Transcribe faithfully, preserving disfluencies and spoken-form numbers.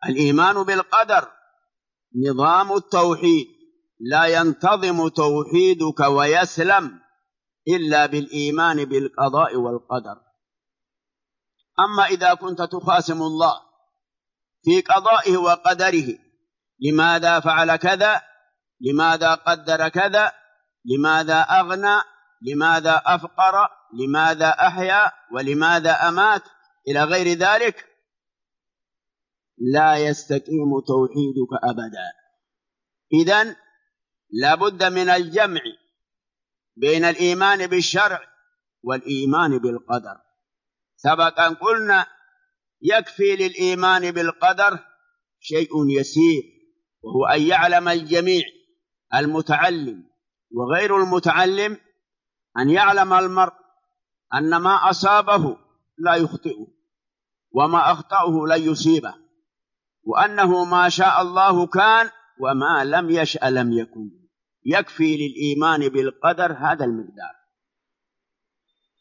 الإيمان بالقدر نظام التوحيد، لا ينتظم توحيدك ويسلم إلا بالإيمان بالقضاء والقدر. أما إذا كنت تخاصم الله في قضائه وقدره، لماذا فعل كذا، لماذا قدر كذا، لماذا أغنى، لماذا أفقر، لماذا أحيا، ولماذا أمات، إلى غير ذلك، لا يستقيم توحيدك أبدا. إذن لابد من الجمع بين الإيمان بالشرع والإيمان بالقدر. سبق أن قلنا يكفي للإيمان بالقدر شيء يسير، وهو أن يعلم الجميع، المتعلم وغير المتعلم، أن يعلم المرء أن ما أصابه لا يخطئه، وما أخطأه لا يصيبه، وأنه ما شاء الله كان وما لم يشأ لم يكن. يكفي للإيمان بالقدر هذا المقدار.